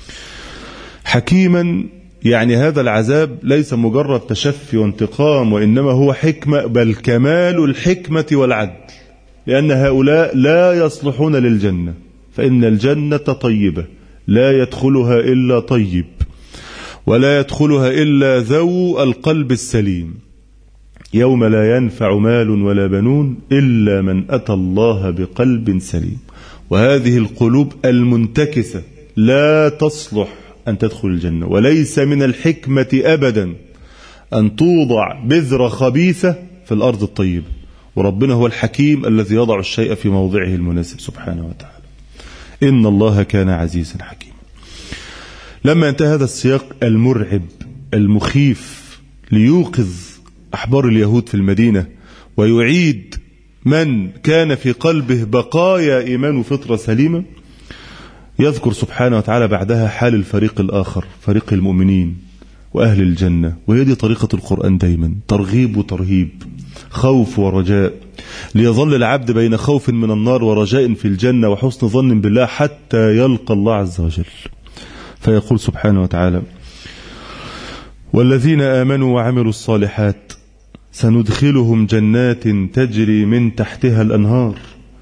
حكيما، يعني هذا العذاب ليس مجرد تشفي وانتقام، وإنما هو حكمة، بل كمال الحكمة والعدل، لأن هؤلاء لا يصلحون للجنة، فإن الجنة طيبة لا يدخلها إلا طيب، ولا يدخلها إلا ذو القلب السليم. يوم لا ينفع مال ولا بنون إلا من أتى الله بقلب سليم. وهذه القلوب المنتكسة لا تصلح أن تدخل الجنة، وليس من الحكمة أبدا أن توضع بذرة خبيثة في الأرض الطيبة. وربنا هو الحكيم الذي يضع الشيء في موضعه المناسب سبحانه وتعالى. إن الله كان عزيزا حكيما. لما انتهى هذا السياق المرعب المخيف ليوقظ أحبار اليهود في المدينة ويعيد من كان في قلبه بقايا إيمان وفطرة سليمة، يذكر سبحانه وتعالى بعدها حال الفريق الآخر، فريق المؤمنين وأهل الجنة. وهي دي طريقة القرآن دايما، ترغيب وترهيب، خوف ورجاء، ليظل العبد بين خوف من النار ورجاء في الجنة وحسن ظن بالله حتى يلقى الله عز وجل. فيقول سبحانه وتعالى: والذين آمنوا وعملوا الصالحات سندخلهم جنات تجري من تحتها الأنهار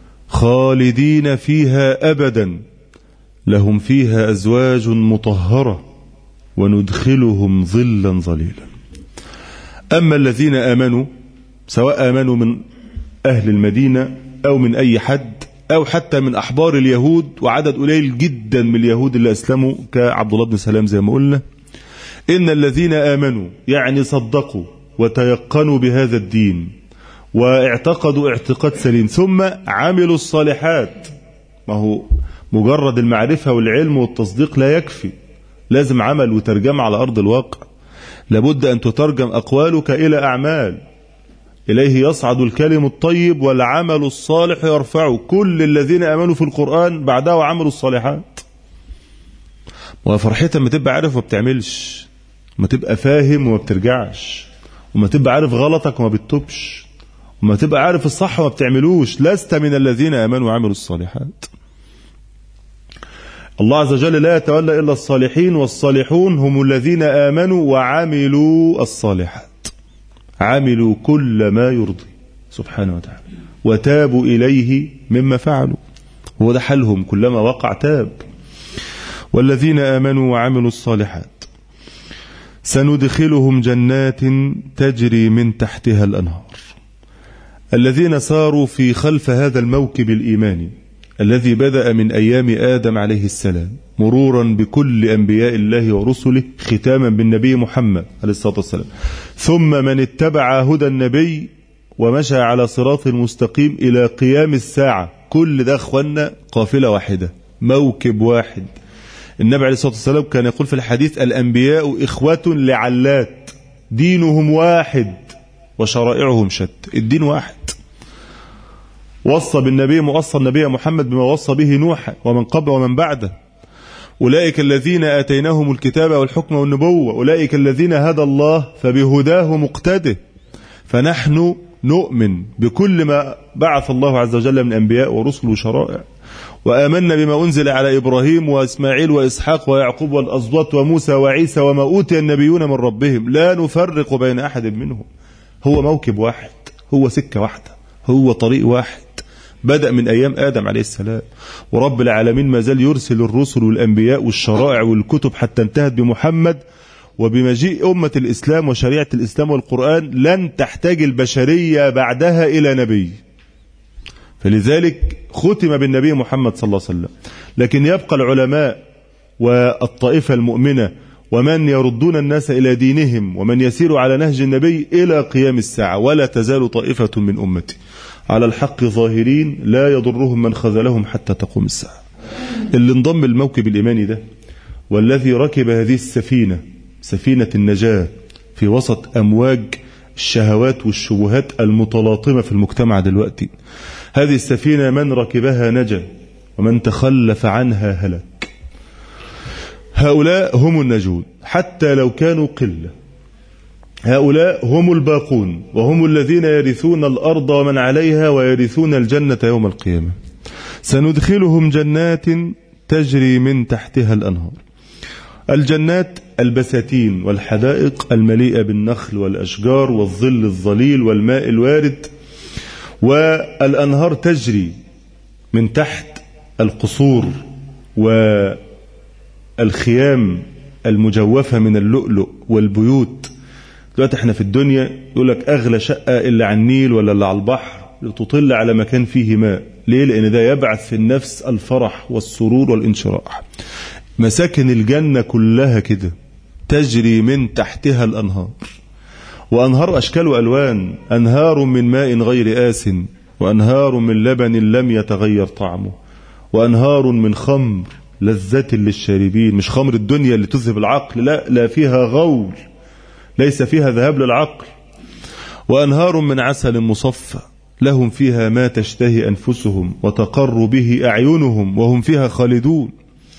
خالدين فيها أبدا لهم فيها أزواج مطهرة وندخلهم ظلا ظليلا. أما الذين آمنوا، سواء آمنوا من أهل المدينة أو من أي حد أو حتى من أحبار اليهود، وعدد قليل جدا من اليهود اللي أسلموا كعبد الله بن سلام زي ما قلنا، إن الذين آمنوا يعني صدقوا وتيقنوا بهذا الدين واعتقدوا اعتقاد سليم ثم عملوا الصالحات. ما هو مجرد المعرفة والعلم والتصديق لا يكفي، لازم عمل وترجمة على أرض الواقع. لابد أن تترجم أقوالك إلى أعمال. إليه يصعد الكلم الطيب والعمل الصالح يرفعه. كل الذين آمنوا في القرآن بعدها وعملوا الصالحات. وفرحتها ما تبقى عارف وما بتعملش، ما تبقى فاهم وما بترجعش، وما تبقى عارف غلطك وما بتتوبش، وما تبقى عارف الصح وما بتعملوش. لست من الذين آمنوا وعملوا الصالحات. الله عز وجل لا يتولى إلا الصالحين، والصالحون هم الذين آمنوا وعملوا الصالحات، عملوا كل ما يرضي سبحانه وتعالى وتابوا إليه مما فعلوا. هو ده حالهم، كلما وقع تاب. والذين آمنوا وعملوا الصالحات سندخلهم جنات تجري من تحتها الأنهار. الذين ساروا في خلف هذا الموكب الإيماني الذي بدأ من أيام آدم عليه السلام مرورا بكل أنبياء الله ورسله ختاما بالنبي محمد عليه الصلاة والسلام، ثم من اتبع هدى النبي ومشى على صراط المستقيم إلى قيام الساعة. كل ده أخوانا قافلة واحدة، موكب واحد. النبي عليه الصلاة والسلام كان يقول في الحديث: الأنبياء إخوة لعلات، دينهم واحد وشرائعهم شتى. الدين واحد. وصى بالنبي وصى النبي محمد بما وصى به نوح ومن قبل ومن بعده. أولئك الذين آتيناهم الكتاب والحكم والنبوة، أولئك الذين هدى الله فبهداه مقتده. فنحن نؤمن بكل ما بعث الله عز وجل من أنبياء ورسل وشرائع، وآمنا بما أنزل على إبراهيم وإسماعيل وإسحاق ويعقوب والأسباط وموسى وعيسى وما أوتي النبيون من ربهم لا نفرق بين أحد منهم. هو موكب واحد، هو سكة واحدة، هو طريق واحد، بدأ من أيام آدم عليه السلام. ورب العالمين ما زال يرسل الرسل والأنبياء والشرائع والكتب حتى انتهت بمحمد. وبمجيء أمة الإسلام وشريعة الإسلام والقرآن لن تحتاج البشرية بعدها إلى نبي، فلذلك ختم بالنبي محمد صلى الله عليه وسلم. لكن يبقى العلماء والطائفة المؤمنة ومن يردون الناس إلى دينهم ومن يسير على نهج النبي إلى قيام الساعة، ولا تزال طائفة من أمتي على الحق ظاهرين لا يضرهم من خذلهم حتى تقوم الساعة. اللي انضم الموكب الإيماني ده والذي ركب هذه السفينة، سفينة النجاة، في وسط أمواج الشهوات والشبهات المتلاطمة في المجتمع دلوقتي، هذه السفينة من ركبها نجا ومن تخلف عنها هلك. هؤلاء هم النجون حتى لو كانوا قلة، هؤلاء هم الباقون وهم الذين يرثون الأرض ومن عليها ويرثون الجنة يوم القيامة. سندخلهم جنات تجري من تحتها الأنهار. الجنات البساتين والحدائق المليئة بالنخل والأشجار والظل الظليل والماء الوارد، والأنهار تجري من تحت القصور والخيام المجوفة من اللؤلؤ والبيوت. دلوقتي احنا في الدنيا يقولك أغلى شقة اللي على النيل ولا اللي على البحر لتطل على مكان فيه ماء. ليه؟ لأن ده يبعث في النفس الفرح والسرور والانشراح. مساكن الجنة كلها كده تجري من تحتها الأنهار، وأنهار أشكال وألوان، أنهار من ماء غير آس، وأنهار من لبن لم يتغير طعمه، وأنهار من خمر لذة للشاربين. مش خمر الدنيا اللي تذهب العقل، لا لا فيها غول، ليس فيها ذهاب للعقل. وأنهار من عسل مصفى لهم فيها ما تشتهي أنفسهم وتقر به أعينهم وهم فيها خالدون.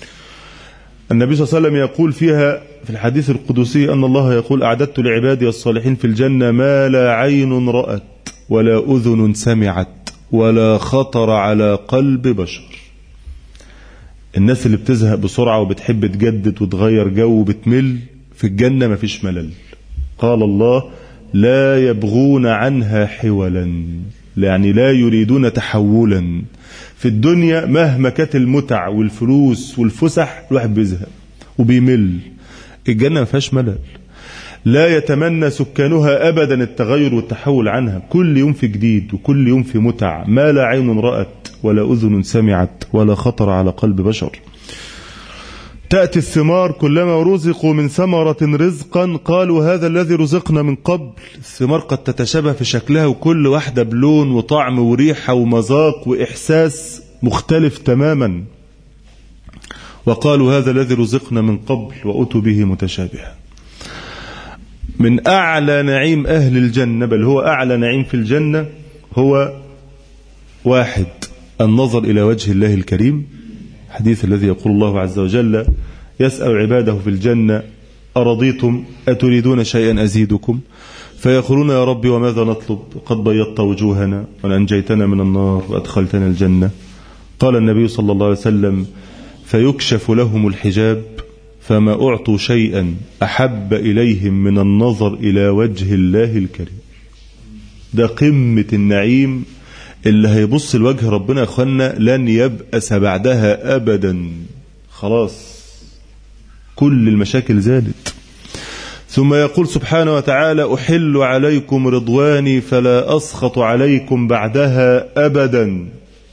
النبي صلى الله عليه وسلم يقول فيها في الحديث القدسي أن الله يقول: أعددت لعبادي الصالحين في الجنة ما لا عين رأت ولا أذن سمعت ولا خطر على قلب بشر. الناس اللي بتزهق بسرعة وبتحب تجدد وتغير جو وبتمل، في الجنة ما فيش ملل. قال الله: لا يبغون عنها حولا، يعني لا يريدون تحولا. في الدنيا مهما كانت المتع والفلوس والفسح الواحد بيزهق وبيمل. الجنة ما فيهاش ملل، لا يتمنى سكانها أبدا التغير والتحول عنها. كل يوم في جديد وكل يوم في متع، ما لا عين رأت ولا أذن سمعت ولا خطر على قلب بشر. تأتي الثمار كلما رزقوا من ثمرة رزقا قالوا هذا الذي رزقنا من قبل. الثمار قد تتشابه في شكلها وكل واحدة بلون وطعم وريحة ومذاق وإحساس مختلف تماما. وقالوا هذا الذي رزقنا من قبل وأتوا به متشابها. من أعلى نعيم أهل الجنة، بل هو أعلى نعيم في الجنة، هو واحد: النظر إلى وجه الله الكريم. حديث الذي يقول الله عز وجل: يسأل عباده في الجنة: أرضيتم أتريدون شيئا أزيدكم؟ فيقولون: يا ربي وماذا نطلب؟ قد بيضت وجوهنا وأنجيتنا من النار وأدخلتنا الجنة. قال النبي صلى الله عليه وسلم: فيكشف لهم الحجاب فما أعطوا شيئا أحب إليهم من النظر إلى وجه الله الكريم. ده قمة النعيم اللي هيبص لوجه ربنا يا أخوانا لن يبأس بعدها أبدا. خلاص كل المشاكل زالت. ثم يقول سبحانه وتعالى: أحل عليكم رضواني فلا أسخط عليكم بعدها أبدا.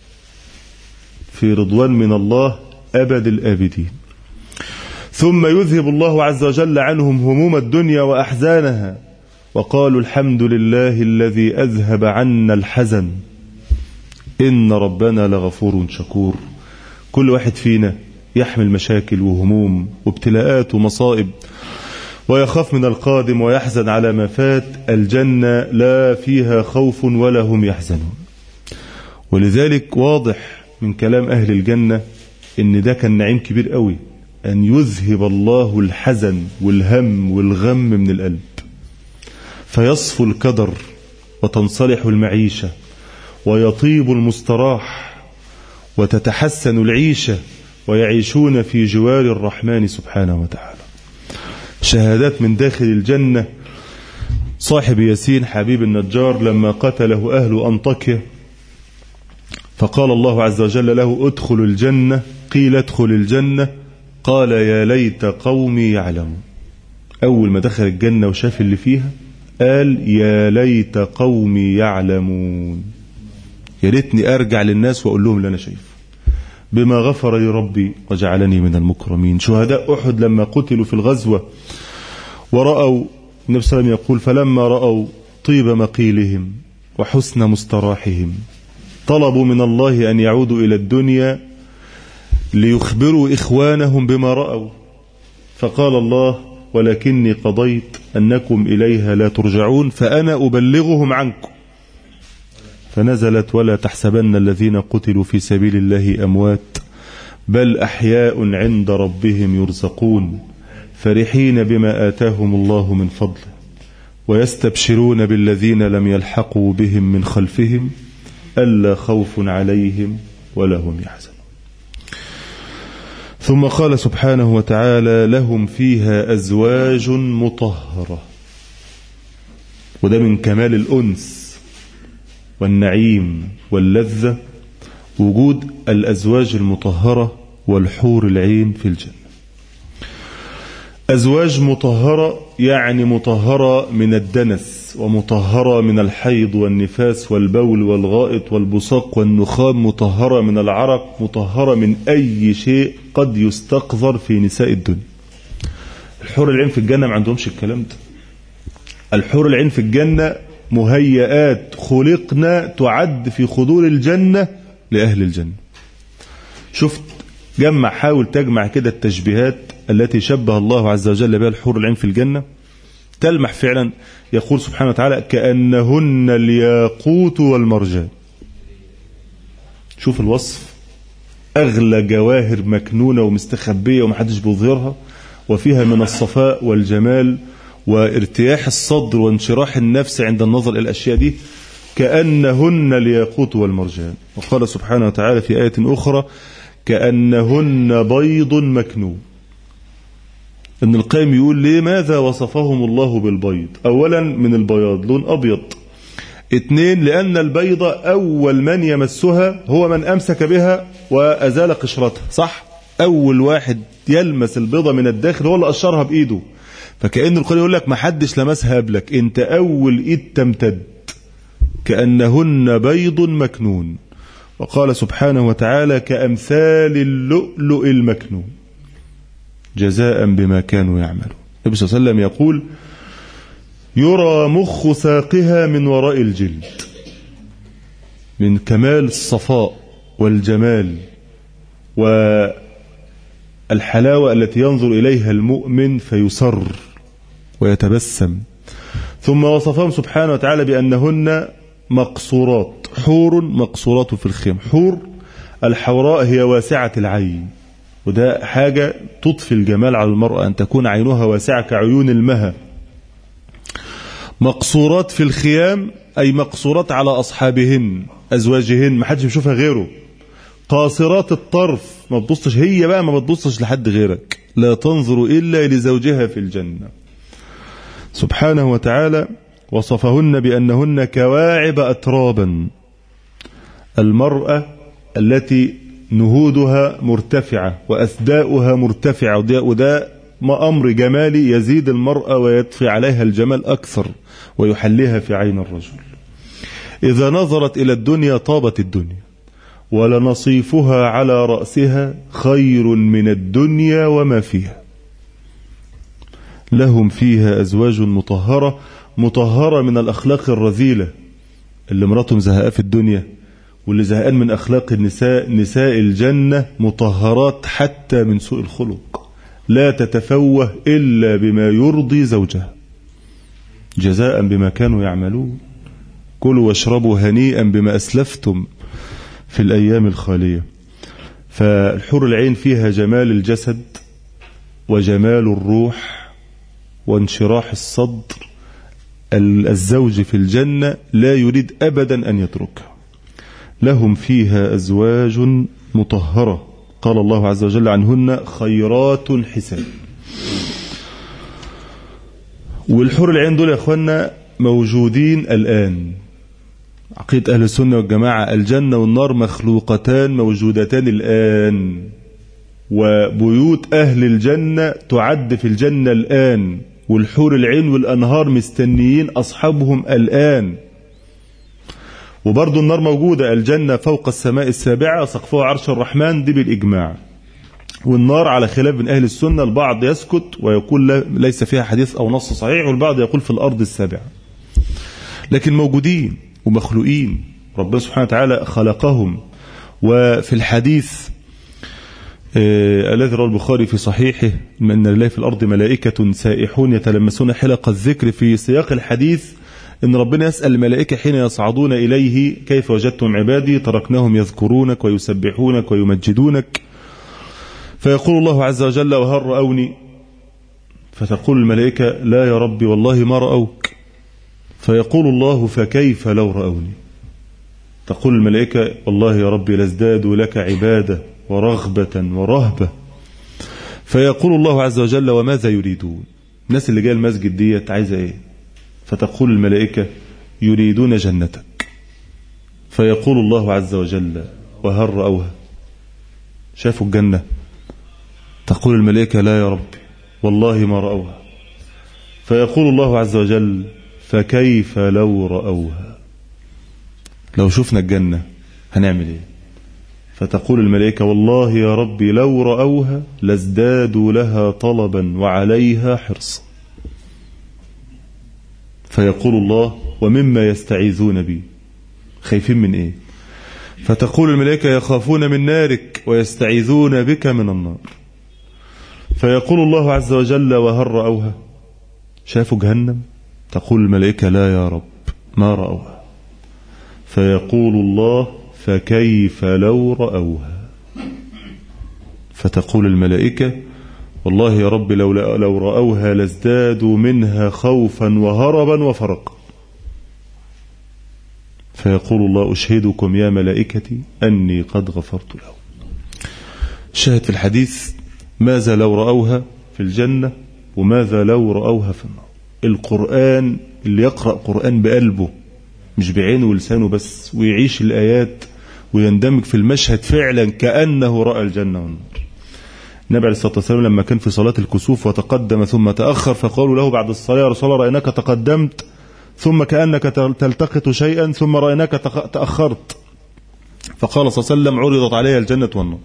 في رضوان من الله أبد الآبدين. ثم يذهب الله عز وجل عنهم هموم الدنيا وأحزانها، وقالوا: الحمد لله الذي أذهب عنا الحزن إن ربنا لغفور شكور. كل واحد فينا يحمل مشاكل وهموم وابتلاءات ومصائب ويخاف من القادم ويحزن على ما فات. الجنة لا فيها خوف ولا هم يحزنون. ولذلك واضح من كلام أهل الجنة إن ده كان نعيم كبير قوي، أن يذهب الله الحزن والهم والغم من القلب، فيصفو الكدر وتنصلح المعيشة ويطيب المستراح وتتحسن العيشة ويعيشون في جوار الرحمن سبحانه وتعالى. شهادات من داخل الجنة. صاحب ياسين حبيب النجار لما قتله أهل أنطاكيا فقال الله عز وجل له: ادخل الجنة. قيل: ادخل الجنة. قال: يا ليت قومي يعلمون. أول ما دخل الجنة وشاف اللي فيها قال: يا ليت قومي يعلمون. يا ريتني أرجع للناس وأقول لهم اللي أنا شايفه. بما غفر لي ربي وجعلني من المكرمين. شهداء أحد لما قتلوا في الغزوة ورأوا النبي صلى الله عليه وسلم يقول: فلما رأوا طيب مقيلهم وحسن مستراحهم. طلبوا من الله أن يعودوا إلى الدنيا ليخبروا إخوانهم بما رأوا، فقال الله: ولكني قضيت أنكم إليها لا ترجعون فأنا أبلغهم عنكم. فنزلت: ولا تحسبن الذين قتلوا في سبيل الله أموات بل أحياء عند ربهم يرزقون فرحين بما آتاهم الله من فضله ويستبشرون بالذين لم يلحقوا بهم من خلفهم ألا خوف عليهم ولا هم يحزنون. ثم قال سبحانه وتعالى: لهم فيها أزواج مطهرة. وده من كمال الأنس والنعيم واللذة، وجود الأزواج المطهرة والحور العين في الجنة. أزواج مطهرة يعني مطهرة من الدنس، ومطهرة من الحيض والنفاس والبول والغائط والبصاق والنخام، مطهرة من العرق، مطهرة من أي شيء قد يستقذر في نساء الدنيا. الحور العين في الجنة ما عندهمش الكلام ده. الحور العين في الجنة مهيئات خلقنا تعد في خضور الجنة لأهل الجنة. شفت، جمع، حاول تجمع كده التشبيهات التي شبه الله عز وجل بها الحور العين في الجنة، تلمح فعلا. يقول سبحانه وتعالى: كأنهن الياقوت والمرجان. شوف الوصف، أغلى جواهر مكنونة ومستخبية ومحدش بيظهرها، وفيها من الصفاء والجمال وارتياح الصدر وانشراح النفس عند النظر إلى الأشياء دي. كأنهن الياقوت والمرجان. وقال سبحانه وتعالى في آية أخرى: كأنهن بيض مكنون. ابن القيم يقول: ليه ماذا وصفهم الله بالبيض؟ أولا من البياض، لون أبيض. اثنين، لأن البيضة أول من يمسها هو من أمسك بها وأزال قشرتها، صح؟ أول واحد يلمس البيضة من الداخل هو اللي قشرها بإيده. فكأن القرآن يقول لك ما حدش لمسها قبلك، انت أول إيد تمتد. كأنهن بيض مكنون. وقال سبحانه وتعالى: كأمثال اللؤلؤ المكنون جزاء بما كانوا يعملون. النبي صلى الله عليه وسلم يقول: يرى مخ ساقها من وراء الجلد. من كمال الصفاء والجمال والحلاوة التي ينظر إليها المؤمن فيسر ويتبسم. ثم وصفهم سبحانه وتعالى بأنهن مقصورات، حور مقصورات في الخيم. حور الحوراء هي واسعة العين، وده حاجة تضفي الجمال على المرأة، أن تكون عينها واسعة كعيون المها. مقصورات في الخيام أي مقصورات على أصحابهن أزواجهن، ما حدش بيشوفها غيره. قاصرات الطرف، ما بتبصش هي بقى، ما بتبصش لحد غيرك، لا تنظر إلا لزوجها في الجنة. سبحانه وتعالى وصفهن بأنهن كواعب أترابا. المرأة التي نهودها مرتفعة وأثداؤها مرتفعة، وده, وده ما أمر جمالي يزيد المرأة ويطفي عليها الجمال أكثر ويحليها في عين الرجل. إذا نظرت إلى الدنيا طابت الدنيا، ولنصيفها على رأسها خير من الدنيا وما فيها. لهم فيها أزواج مطهرة. مطهرة من الأخلاق الرذيلة اللي مراتهم زهقاء في الدنيا، واللي زهقان من أخلاق النساء. نساء الجنة مطهرات حتى من سوء الخلق، لا تتفوه إلا بما يرضي زوجها، جزاء بما كانوا يعملون. كلوا واشربوا هنيئا بما أسلفتم في الأيام الخالية. فالحور العين فيها جمال الجسد وجمال الروح وانشراح الصدر. الزوج في الجنة لا يريد أبدا أن يتركها. لهم فيها أزواج مطهرة. قال الله عز وجل عنهن: خيرات حسان. والحور العين دول يا أخوانا موجودين الآن. عقيدة أهل السنة والجماعة: الجنة والنار مخلوقتان موجودتان الآن، وبيوت أهل الجنة تعد في الجنة الآن، والحور العين والأنهار مستنيين أصحابهم الآن. وبرضو النار موجودة. الجنة فوق السماء السابعة سقفها عرش الرحمن، دي بالإجماع. والنار على خلاف من أهل السنة، البعض يسكت ويقول ليس فيها حديث أو نص صحيح، والبعض يقول في الأرض السابعة. لكن موجودين. ومخلوقين، ربنا سبحانه وتعالى خلقهم. وفي الحديث آه الذي رواه البخاري في صحيحه أن لله في الأرض ملائكة سائحون يتلمسون حلق الذكر، في سياق الحديث إن ربنا يسأل الملائكة حين يصعدون إليه كيف وجدتم عبادي؟ تركناهم يذكرونك ويسبحونك ويمجدونك. فيقول الله عز وجل وهل رأوني؟ فتقول الملائكة لا يا ربي والله ما رأوك. فيقول الله فكيف لو رأوني؟ تقول الملائكة والله يا ربي لازدادوا لك عبادة ورغبة ورهبة. فيقول الله عز وجل وماذا يريدون؟ الناس اللي جايه المسجد ديت عايزة ايه؟ فتقول الملائكة يريدون جنتك. فيقول الله عز وجل وهل رأوها؟ شافوا الجنة؟ تقول الملائكة لا يا ربي والله ما رأوها. فيقول الله عز وجل فكيف لو رأوها؟ لو شفنا الجنة هنعمل ايه؟ فتقول الملائكة والله يا ربي لو رأوها لازدادوا لها طلبا وعليها حرصا. فيقول الله ومما يستعيذون بي؟ خايفين من ايه؟ فتقول الملائكة يخافون من نارك ويستعيذون بك من النار. فيقول الله عز وجل وهل رأوها؟ شافوا جهنم؟ تقول الملائكة لا يا رب ما رأوها. فيقول الله فكيف لو رأوها؟ فتقول الملائكة والله يا رب لو, لو رأوها لازدادوا منها خوفا وهربا وفرقا. فيقول الله أشهدكم يا ملائكتي أني قد غفرت لهم. شاهد في الحديث ماذا لو رأوها في الجنة وماذا لو رأوها في النار. القرآن اللي يقرأ قرآن بقلبه مش بعينه ولسانه بس، ويعيش الآيات ويندمج في المشهد فعلا كأنه رأى الجنة والنار. النبي عليه الصلاة والسلام لما كان في صلاة الكسوف وتقدم ثم تأخر، فقالوا له بعد الصلاة يا رسول الله رأيناك تقدمت ثم كأنك تلتقط شيئا ثم رأيناك تأخرت. فقال صلى الله عليه وسلم عرضت علي الجنة والنار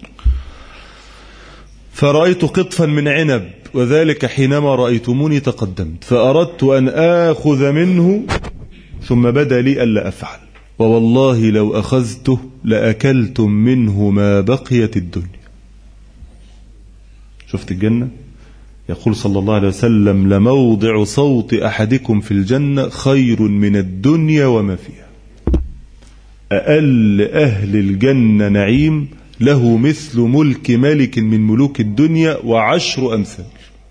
فرأيت قطفا من عنب وذلك حينما رأيتموني تقدمت، فأردت أن آخذ منه ثم بدا لي ألا أفعل، ووالله لو أخذته لأكلتم منه ما بقيت الدنيا. شفت الجنة؟ يقول صلى الله عليه وسلم لموضع صوت أحدكم في الجنة خير من الدنيا وما فيها. أقل أهل الجنة نعيم له مثل ملك ملك من ملوك الدنيا وعشر أمثال.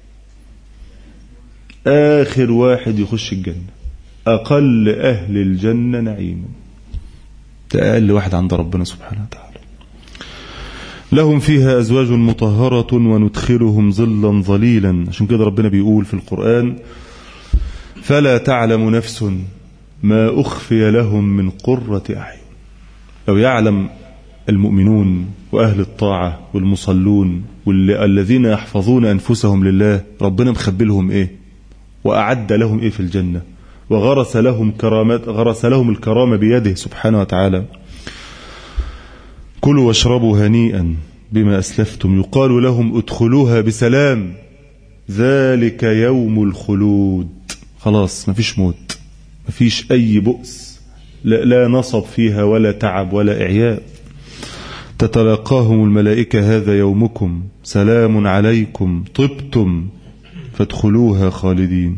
آخر واحد يخش الجنة أقل أهل الجنة نعيما، ده أقل واحد عند ربنا سبحانه وتعالى. لهم فيها أزواج مطهرة وندخلهم ظلا ظليلا. عشان كده ربنا بيقول في القرآن فلا تعلم نفس ما أخفي لهم من قرة أعين. لو يعلم المؤمنون وأهل الطاعة والمصلون والذين يحفظون أنفسهم لله ربنا مخبي لهم إيه وأعد لهم إيه في الجنة، وغرس لهم كرامات، غرس لهم الكرامة بيده سبحانه وتعالى. كلوا واشربوا هنيئا بما أسلفتم يقال لهم ادخلوها بسلام ذلك يوم الخلود. خلاص مفيش موت، مفيش أي بؤس، لا, لا نصب فيها ولا تعب ولا إعياء. تتلقاهم الملائكة هذا يومكم سلام عليكم طبتم فادخلوها خالدين.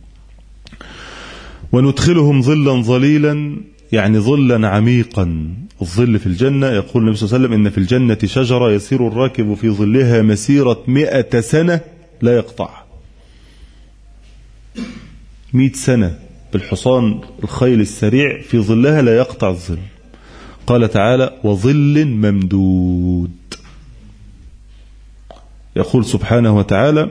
وندخلهم ظلا ظليلا يعني ظلا عميقا. الظل في الجنة يقول النبي صلى الله عليه وسلم إن في الجنة شجرة يسير الراكب في ظلها مسيرة مئة سنة لا يقطعها. مئة سنة بالحصان الخيل السريع في ظلها لا يقطع الظل. قال تعالى وظل ممدود. يقول سبحانه وتعالى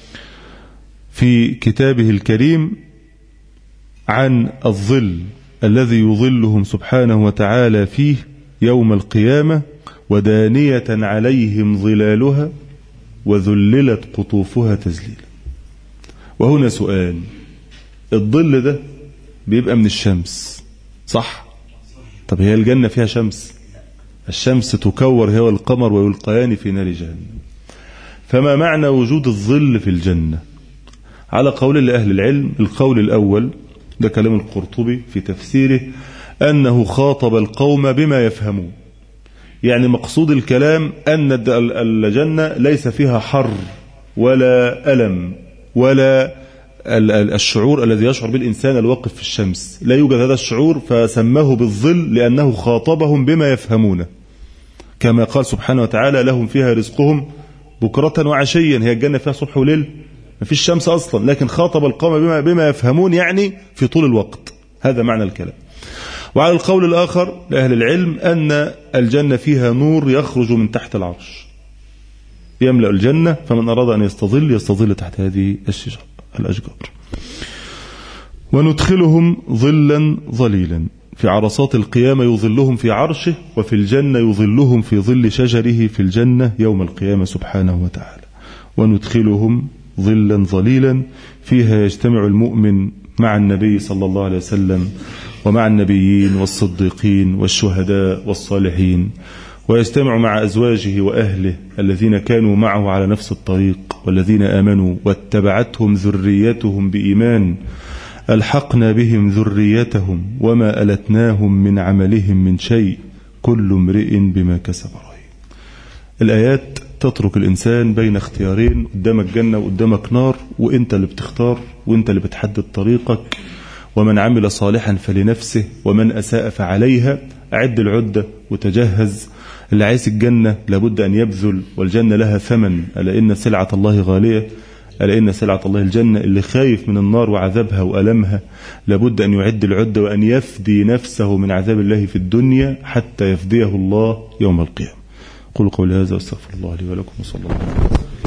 في كتابه الكريم عن الظل الذي يظلهم سبحانه وتعالى فيه يوم القيامة ودانية عليهم ظلالها وذللت قطوفها تذليلا. وهنا سؤال، الظل ده بيبقى من الشمس صح؟ طب هي الجنة فيها شمس؟ الشمس تكور هي والقمر ويلقيان في نار جهنم. فما معنى وجود الظل في الجنة؟ على قول لأهل العلم، القول الأول ده كلام القرطبي في تفسيره أنه خاطب القوم بما يفهمون. يعني مقصود الكلام أن الجنة ليس فيها حر ولا ألم ولا الشعور الذي يشعر به الإنسان الواقف في الشمس، لا يوجد هذا الشعور، فسماه بالظل لأنه خاطبهم بما يفهمونه، كما قال سبحانه وتعالى لهم فيها رزقهم بكرة وعشيا. هي الجنة فيها صبح وليل، ما فيش شمس أصلا، لكن خاطب القوم بما, بما يفهمون، يعني في طول الوقت. هذا معنى الكلام. وعلى القول الآخر لأهل العلم أن الجنة فيها نور يخرج من تحت العرش يملأ الجنة، فمن أراد أن يستظل يستظل تحت هذه الشجر الأشجار. وندخلهم ظلا ظليلا، في عرصات القيامة يظلهم في عرشه، وفي الجنة يظلهم في ظل شجره في الجنة يوم القيامة سبحانه وتعالى. وندخلهم ظلا ظليلا، فيها يجتمع المؤمن مع النبي صلى الله عليه وسلم ومع النبيين والصديقين والشهداء والصالحين، ويجتمع مع أزواجه وأهله الذين كانوا معه على نفس الطريق، والذين آمنوا واتبعتهم ذريتهم بإيمان ألحقنا بهم ذريتهم وما ألتناهم من عملهم من شيء كل امرئ بما كسب رهين. الآيات تترك الإنسان بين اختيارين، قدامك جنة وقدامك نار، وإنت اللي بتختار وإنت اللي بتحدد طريقك. ومن عمل صالحا فلنفسه ومن أساء فعليها. أعد العدة وتجهز. اللي عايز الجنة لابد أن يبذل، والجنة لها ثمن، ألا إن سلعة الله غالية، ألا إن سلعة الله الجنة. اللي خايف من النار وعذابها وألمها لابد أن يعد العدة وأن يفدي نفسه من عذاب الله في الدنيا حتى يفديه الله يوم القيامة. قولوا قولي هذا واستغفر الله لي ولكم وصلى الله عليه وسلم.